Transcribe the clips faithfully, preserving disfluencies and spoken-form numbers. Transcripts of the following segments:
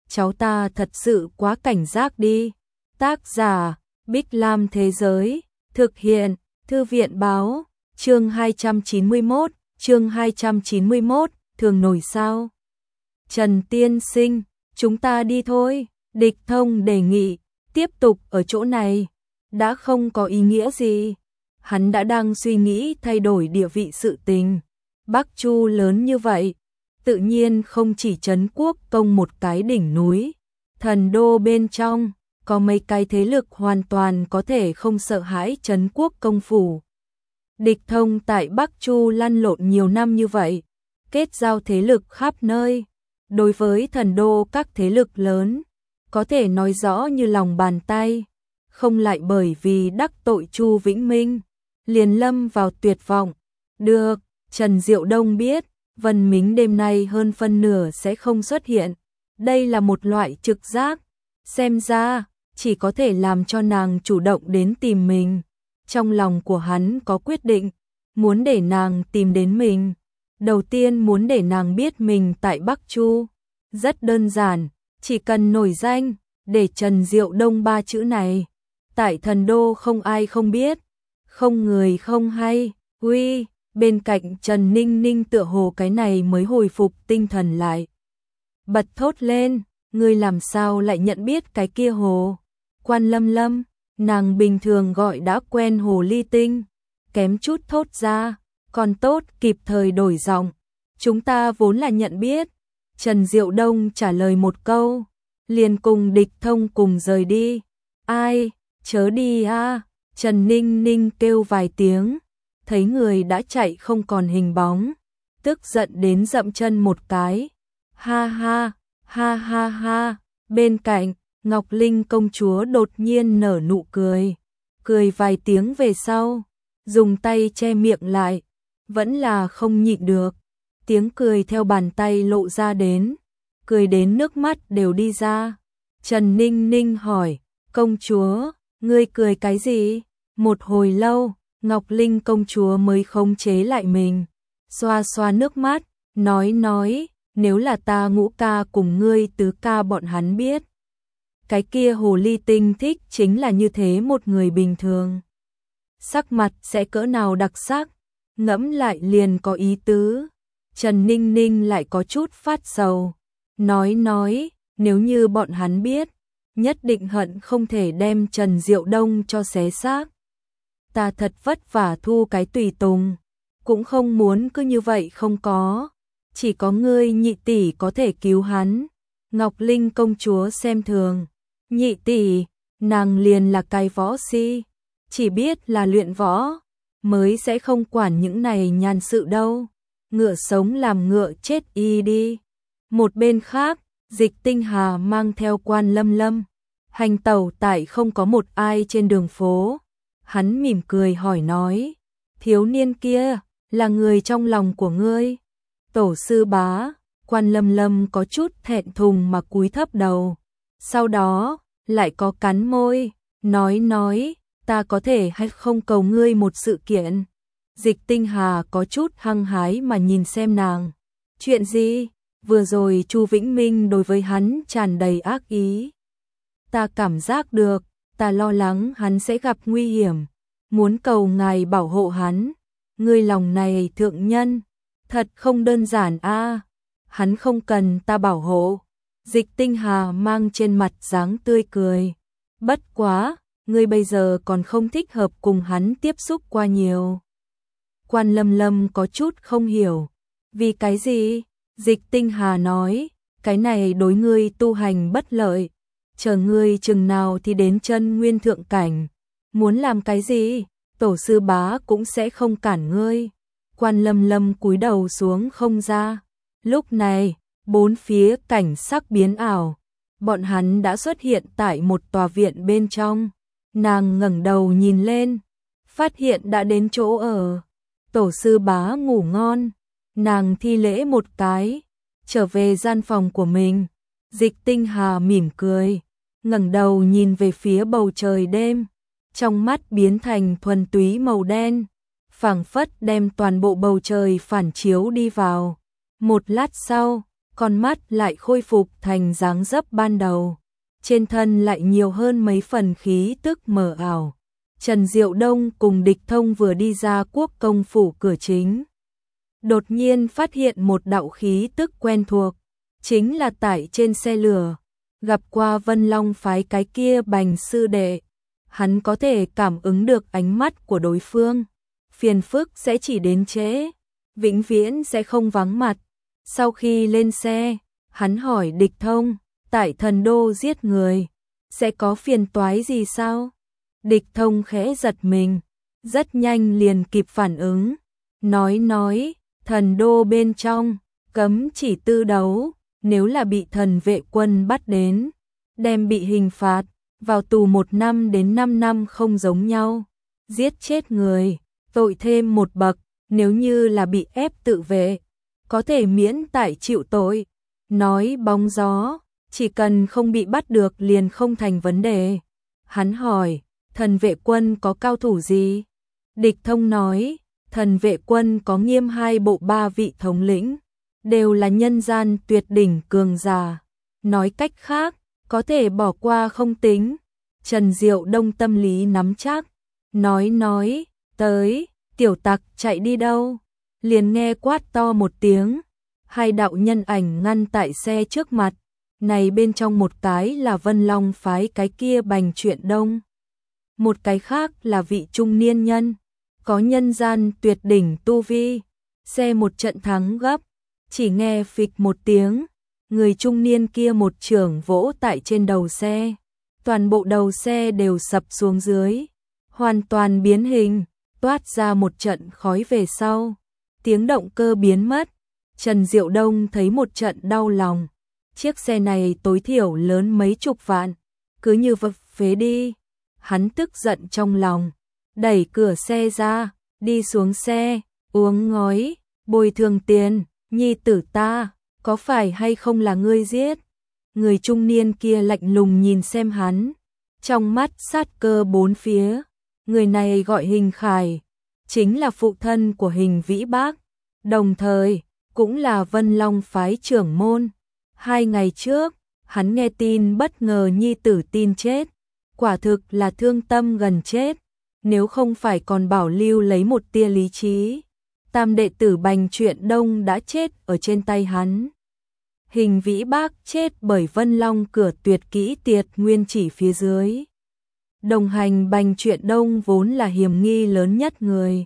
cháu ta thật sự quá cảnh giác đi. Tác giả, Bích Lam Thế Giới, thực hiện, Thư viện Báo, chương hai trăm chín mươi mốt, chương hai trăm chín mươi mốt, thường nổi sao? Trần tiên sinh, chúng ta đi thôi, Địch Thông đề nghị, tiếp tục ở chỗ này, đã không có ý nghĩa gì. Hắn đã đang suy nghĩ thay đổi địa vị sự tình. Bắc Chu lớn như vậy, tự nhiên không chỉ trấn quốc công một cái đỉnh núi. Thần đô bên trong, có mấy cái thế lực hoàn toàn có thể không sợ hãi trấn quốc công phủ. Địch Thông tại Bắc Chu lăn lộn nhiều năm như vậy, kết giao thế lực khắp nơi. Đối với thần đô các thế lực lớn, có thể nói rõ như lòng bàn tay, không lại bởi vì đắc tội Chu Vĩnh Minh, liền lâm vào tuyệt vọng. Được, Trần Diệu Đông biết, Vân Mính đêm nay hơn phân nửa sẽ không xuất hiện. Đây là một loại trực giác, xem ra, chỉ có thể làm cho nàng chủ động đến tìm mình. Trong lòng của hắn có quyết định, muốn để nàng tìm đến mình. Đầu tiên muốn để nàng biết mình tại Bắc Chu. Rất đơn giản, chỉ cần nổi danh, để Trần Diệu Đông ba chữ này. Tại thần đô không ai không biết, không người không hay. Uy, bên cạnh Trần Ninh Ninh tựa hồ cái này mới hồi phục tinh thần lại. Bật thốt lên, ngươi làm sao lại nhận biết cái kia hồ? Quan Lâm Lâm, nàng bình thường gọi đã quen hồ ly tinh, kém chút thốt ra, còn tốt kịp thời đổi giọng. Chúng ta vốn là nhận biết. Trần Diệu Đông trả lời một câu, liền cùng Địch Thông cùng rời đi. Ai, chớ đi a! Trần Ninh Ninh kêu vài tiếng, thấy người đã chạy không còn hình bóng, tức giận đến dậm chân một cái. Ha ha, ha ha ha, bên cạnh, Ngọc Linh công chúa đột nhiên nở nụ cười, cười vài tiếng về sau, dùng tay che miệng lại, vẫn là không nhịn được, tiếng cười theo bàn tay lộ ra đến, cười đến nước mắt đều đi ra. Trần Ninh Ninh hỏi, công chúa, ngươi cười cái gì? Một hồi lâu, Ngọc Linh công chúa mới khống chế lại mình, xoa xoa nước mắt, nói nói, nếu là ta Ngũ ca cùng ngươi Tứ ca bọn hắn biết. Cái kia hồ ly tinh thích chính là như thế một người bình thường. Sắc mặt sẽ cỡ nào đặc sắc, ngẫm lại liền có ý tứ. Trần Ninh Ninh lại có chút phát sầu, nói nói, nếu như bọn hắn biết, nhất định hận không thể đem Trần Diệu Đông cho xé xác. Ta thật vất vả thu cái tùy tùng, cũng không muốn cứ như vậy không có, chỉ có ngươi nhị tỷ có thể cứu hắn. Ngọc Linh công chúa xem thường, nhị tỷ, nàng liền là cái võ si, chỉ biết là luyện võ, mới sẽ không quản những này nhàn sự đâu. Ngựa sống làm ngựa chết y đi. Một bên khác, Dịch Tinh Hà mang theo Quan Lâm Lâm, hành tẩu tại không có một ai trên đường phố. Hắn mỉm cười hỏi nói, thiếu niên kia, là người trong lòng của ngươi? Tổ sư bá, Quan Lâm Lâm có chút thẹn thùng mà cúi thấp đầu. Sau đó, lại có cắn môi, nói nói, ta có thể hay không cầu ngươi một sự kiện. Dịch Tinh Hà có chút hăng hái mà nhìn xem nàng. Chuyện gì? Vừa rồi Chu Vĩnh Minh đối với hắn tràn đầy ác ý. Ta cảm giác được, ta lo lắng hắn sẽ gặp nguy hiểm, muốn cầu ngài bảo hộ hắn. Ngươi lòng này thượng nhân, thật không đơn giản a. Hắn không cần ta bảo hộ. Dịch Tinh Hà mang trên mặt dáng tươi cười. Bất quá, ngươi bây giờ còn không thích hợp cùng hắn tiếp xúc qua nhiều. Quan Lâm Lâm có chút không hiểu. Vì cái gì? Dịch Tinh Hà nói, cái này đối ngươi tu hành bất lợi. Chờ ngươi chừng nào thì đến chân nguyên thượng cảnh. Muốn làm cái gì? Tổ sư bá cũng sẽ không cản ngươi. Quan Lâm Lâm cúi đầu xuống không ra. Lúc này, bốn phía cảnh sắc biến ảo. Bọn hắn đã xuất hiện tại một tòa viện bên trong. Nàng ngẩng đầu nhìn lên, phát hiện đã đến chỗ ở. Tổ sư bá ngủ ngon. Nàng thi lễ một cái, trở về gian phòng của mình. Dịch Tinh Hà mỉm cười, ngẩng đầu nhìn về phía bầu trời đêm, trong mắt biến thành thuần túy màu đen, phảng phất đem toàn bộ bầu trời phản chiếu đi vào. Một lát sau, con mắt lại khôi phục thành dáng dấp ban đầu, trên thân lại nhiều hơn mấy phần khí tức mờ ảo. Trần Diệu Đông cùng Địch Thông vừa đi ra Quốc công phủ cửa chính, đột nhiên phát hiện một đạo khí tức quen thuộc, chính là tải trên xe lửa, gặp qua Vân Long phái cái kia Bành sư đệ. Hắn có thể cảm ứng được ánh mắt của đối phương, phiền phức sẽ chỉ đến trễ, vĩnh viễn sẽ không vắng mặt. Sau khi lên xe, hắn hỏi Địch Thông, tại Thần Đô giết người, sẽ có phiền toái gì sao? Địch Thông khẽ giật mình, rất nhanh liền kịp phản ứng, nói nói, Thần Đô bên trong, cấm chỉ tư đấu, nếu là bị thần vệ quân bắt đến, đem bị hình phạt, vào tù một năm đến năm năm không giống nhau, giết chết người, tội thêm một bậc, nếu như là bị ép tự vệ, có thể miễn tại chịu tội. Nói bóng gió, chỉ cần không bị bắt được liền không thành vấn đề. Hắn hỏi, thần vệ quân có cao thủ gì? Địch Thông nói, thần vệ quân có Nghiêm hai bộ ba vị thống lĩnh, đều là nhân gian tuyệt đỉnh cường giả. Nói cách khác, có thể bỏ qua không tính. Trần Diệu Đông tâm lý nắm chắc, nói nói, tới, tiểu tặc chạy đi đâu? Liền nghe quát to một tiếng, hai đạo nhân ảnh ngăn tại xe trước mặt, này bên trong một cái là Vân Long phái cái kia Bành Truyện Đông, một cái khác là vị trung niên nhân, có nhân gian tuyệt đỉnh tu vi. Xe một trận thắng gấp, chỉ nghe phịch một tiếng, người trung niên kia một chưởng vỗ tại trên đầu xe, toàn bộ đầu xe đều sập xuống dưới, hoàn toàn biến hình, toát ra một trận khói về sau, tiếng động cơ biến mất. Trần Diệu Đông thấy một trận đau lòng, chiếc xe này tối thiểu lớn mấy chục vạn, cứ như vật phế đi. Hắn tức giận trong lòng, đẩy cửa xe ra, đi xuống xe, uống ngói, bồi thường tiền, nhi tử ta, có phải hay không là ngươi giết? Người trung niên kia lạnh lùng nhìn xem hắn, trong mắt sát cơ bốn phía. Người này gọi Hình Khải, chính là phụ thân của Hình Vĩ Bác, đồng thời cũng là Vân Long phái trưởng môn. Hai ngày trước, hắn nghe tin bất ngờ nhi tử tin chết, quả thực là thương tâm gần chết, nếu không phải còn bảo lưu lấy một tia lý trí, tam đệ tử Bành Truyện Đông đã chết ở trên tay hắn. Hình Vĩ Bác chết bởi Vân Long cửa tuyệt kỹ tiệt nguyên chỉ phía dưới. Đồng hành Bành Truyện Đông vốn là hiểm nghi lớn nhất người.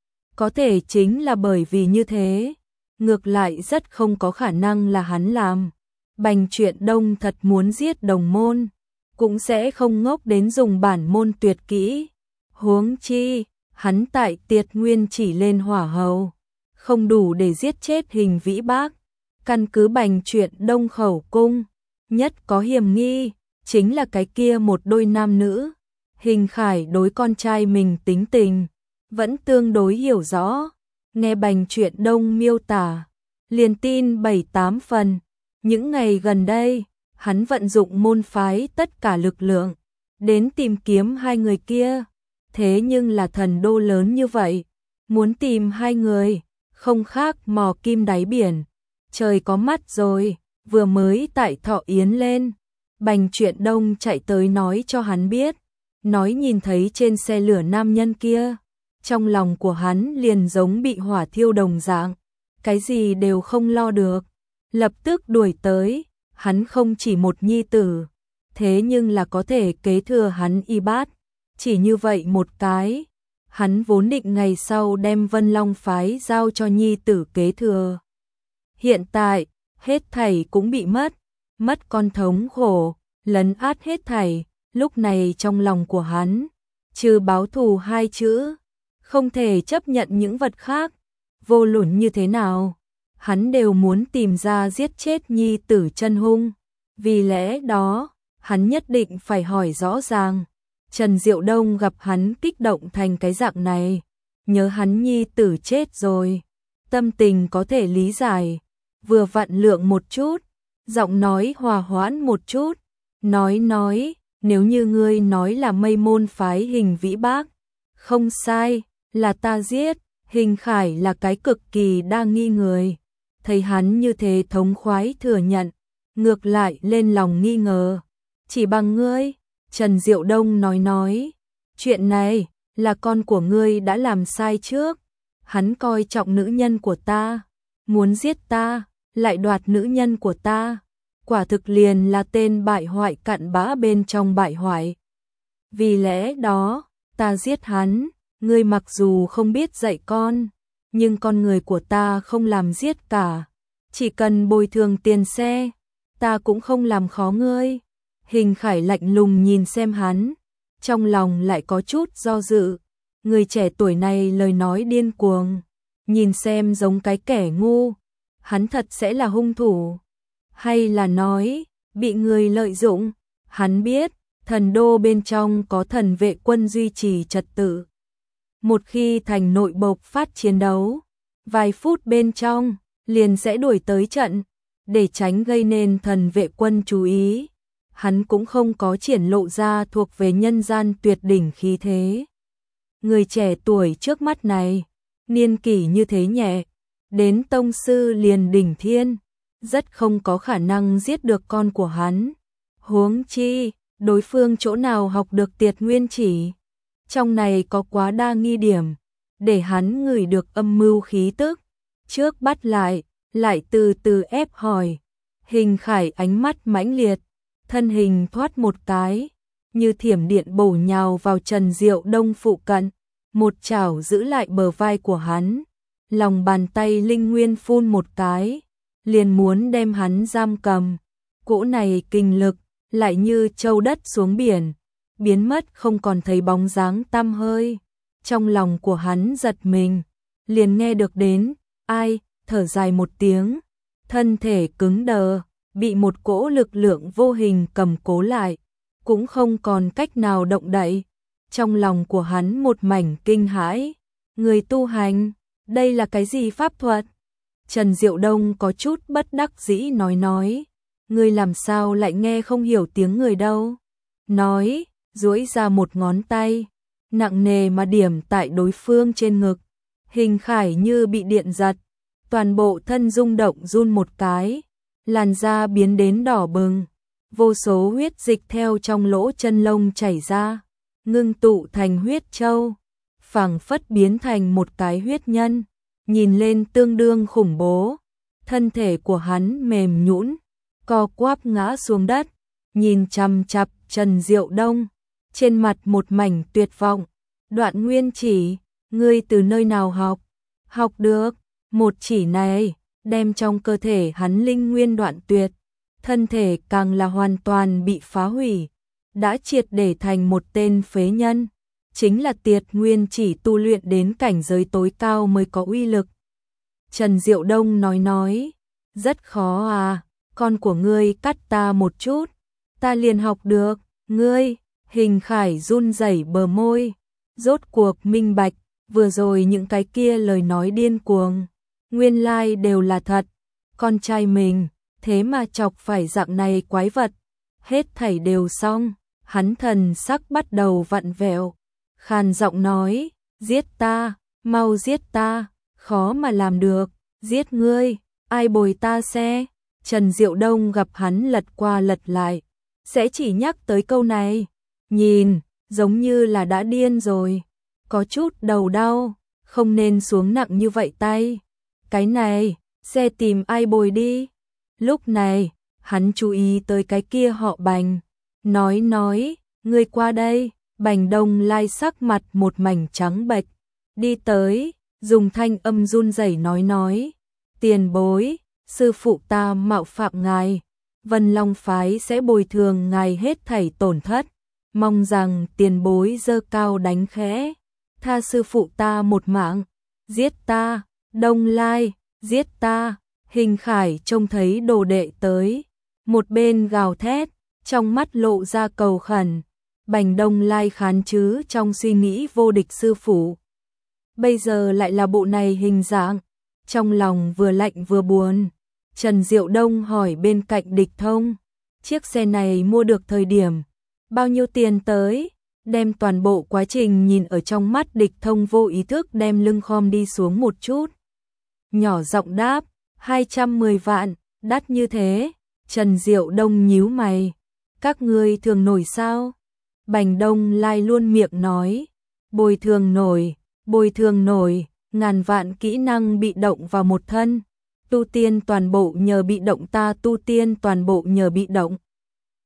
Có thể chính là bởi vì như thế, ngược lại rất không có khả năng là hắn làm. Bành Truyện Đông thật muốn giết đồng môn, cũng sẽ không ngốc đến dùng bản môn tuyệt kỹ. Huống chi, hắn tại tiệt nguyên chỉ lên hỏa hầu, không đủ để giết chết Hình Vĩ Bác. Căn cứ Bành Truyện Đông khẩu cung, nhất có hiểm nghi, chính là cái kia một đôi nam nữ. Hình Khải đối con trai mình tính tình, vẫn tương đối hiểu rõ, nghe Bành Truyện Đông miêu tả, liền tin bảy tám phần. Những ngày gần đây, hắn vận dụng môn phái tất cả lực lượng, đến tìm kiếm hai người kia. Thế nhưng là thần đô lớn như vậy, muốn tìm hai người, không khác mò kim đáy biển. Trời có mắt rồi, vừa mới tại Thọ Yến lên, Bành Truyện Đông chạy tới nói cho hắn biết, nói nhìn thấy trên xe lửa nam nhân kia, trong lòng của hắn liền giống bị hỏa thiêu đồng dạng, cái gì đều không lo được, lập tức đuổi tới. Hắn không chỉ một nhi tử, thế nhưng là có thể kế thừa hắn y bát, chỉ như vậy một cái, hắn vốn định ngày sau đem Vân Long phái giao cho nhi tử kế thừa. Hiện tại, hết thảy cũng bị mất, mất con thống khổ, lấn át hết thảy, lúc này trong lòng của hắn, trừ báo thù hai chữ, không thể chấp nhận những vật khác, vô luận như thế nào, hắn đều muốn tìm ra giết chết nhi tử chân hung, vì lẽ đó, hắn nhất định phải hỏi rõ ràng. Trần Diệu Đông gặp hắn kích động thành cái dạng này, nhớ hắn nhi tử chết rồi, tâm tình có thể lý giải, vừa vặn lượng một chút, giọng nói hòa hoãn một chút, nói nói, nếu như ngươi nói là Mây Môn phái Hình Vĩ Bác, không sai, là ta giết. Hình Khải là cái cực kỳ đa nghi người, thấy hắn như thế thống khoái thừa nhận, ngược lại lên lòng nghi ngờ. Chỉ bằng ngươi, Trần Diệu Đông nói nói, chuyện này là con của ngươi đã làm sai trước, hắn coi trọng nữ nhân của ta, muốn giết ta, lại đoạt nữ nhân của ta, quả thực liền là tên bại hoại cặn bã bên trong bại hoại. Vì lẽ đó, ta giết hắn, ngươi mặc dù không biết dạy con, nhưng con người của ta không làm giết cả, chỉ cần bồi thường tiền xe, ta cũng không làm khó ngươi. Hình Khải lạnh lùng nhìn xem hắn, trong lòng lại có chút do dự, người trẻ tuổi này lời nói điên cuồng, nhìn xem giống cái kẻ ngu, hắn thật sẽ là hung thủ, hay là nói, bị người lợi dụng, hắn biết, thần đô bên trong có thần vệ quân duy trì trật tự. Một khi thành nội bộc phát chiến đấu, vài phút bên trong, liền sẽ đuổi tới trận, để tránh gây nên thần vệ quân chú ý. Hắn cũng không có triển lộ ra thuộc về nhân gian tuyệt đỉnh khí thế. Người trẻ tuổi trước mắt này, niên kỷ như thế nhẹ, đến tông sư liền đỉnh thiên, rất không có khả năng giết được con của hắn. Huống chi, đối phương chỗ nào học được Tiệt Nguyên Chỉ, trong này có quá đa nghi điểm, để hắn ngửi được âm mưu khí tức. Trước bắt lại, lại từ từ ép hỏi. Hình Khải ánh mắt mãnh liệt, thân hình thoát một cái, như thiểm điện bổ nhào vào Trần Diệu Đông phụ cận, một chảo giữ lại bờ vai của hắn, lòng bàn tay linh nguyên phun một cái, liền muốn đem hắn giam cầm. Cỗ này kinh lực, lại như châu đất xuống biển, biến mất không còn thấy bóng dáng tăm hơi. Trong lòng của hắn giật mình, liền nghe được đến, ai, thở dài một tiếng, thân thể cứng đờ, bị một cỗ lực lượng vô hình cầm cố lại, cũng không còn cách nào động đậy. Trong lòng của hắn một mảnh kinh hãi, người tu hành, đây là cái gì pháp thuật? Trần Diệu Đông có chút bất đắc dĩ nói nói, ngươi làm sao lại nghe không hiểu tiếng người đâu? Nói, duỗi ra một ngón tay, nặng nề mà điểm tại đối phương trên ngực. Hình Khải như bị điện giật, toàn bộ thân rung động run một cái, làn da biến đến đỏ bừng, vô số huyết dịch theo trong lỗ chân lông chảy ra, ngưng tụ thành huyết châu, phảng phất biến thành một cái huyết nhân, nhìn lên tương đương khủng bố. Thân thể của hắn mềm nhũn, co quắp ngã xuống đất, nhìn chằm chằm Trần Diệu Đông, trên mặt một mảnh tuyệt vọng. Đoạn Nguyên Chỉ, ngươi từ nơi nào học? Học được, một chỉ này, đem trong cơ thể hắn linh nguyên đoạn tuyệt, thân thể càng là hoàn toàn bị phá hủy, đã triệt để thành một tên phế nhân. Chính là Tiệt Nguyên Chỉ tu luyện đến cảnh giới tối cao mới có uy lực. Trần Diệu Đông nói nói, rất khó à, con của ngươi cắt ta một chút, ta liền học được, ngươi. Hình Khải run rẩy bờ môi, rốt cuộc minh bạch, vừa rồi những cái kia lời nói điên cuồng, nguyên lai đều là thật, con trai mình, thế mà chọc phải dạng này quái vật, hết thảy đều xong, hắn thần sắc bắt đầu vặn vẹo, khàn giọng nói, giết ta, mau giết ta, khó mà làm được, giết ngươi, ai bồi ta xe? Trần Diệu Đông gặp hắn lật qua lật lại, sẽ chỉ nhắc tới câu này, nhìn, giống như là đã điên rồi, có chút đầu đau, không nên xuống nặng như vậy tay, cái này, xe tìm ai bồi đi. Lúc này, hắn chú ý tới cái kia họ Bành, nói nói, ngươi qua đây. Bành Đông Lai sắc mặt một mảnh trắng bệch, đi tới, dùng thanh âm run rẩy nói nói, tiền bối, sư phụ ta mạo phạm ngài, Vân Long phái sẽ bồi thường ngài hết thảy tổn thất, mong rằng tiền bối giơ cao đánh khẽ, tha sư phụ ta một mạng, giết ta, Đông Lai, giết ta. Hình Khải trông thấy đồ đệ tới, một bên gào thét, trong mắt lộ ra cầu khẩn. Bành Đông Lai khán chứ trong suy nghĩ vô địch sư phụ, bây giờ lại là bộ này hình dạng, trong lòng vừa lạnh vừa buồn. Trần Diệu Đông hỏi bên cạnh Địch Thông, chiếc xe này mua được thời điểm bao nhiêu tiền tới? Đem toàn bộ quá trình nhìn ở trong mắt Địch Thông vô ý thức đem lưng khom đi xuống một chút, nhỏ giọng đáp, hai trăm mười vạn, đắt như thế. Trần Diệu Đông nhíu mày. Các ngươi thường nổi sao? Bành Đông Lai luôn miệng nói. Bồi thường nổi, bồi thường nổi, ngàn vạn kỹ năng bị động vào một thân. Tu tiên toàn bộ nhờ bị động ta tu tiên toàn bộ nhờ bị động.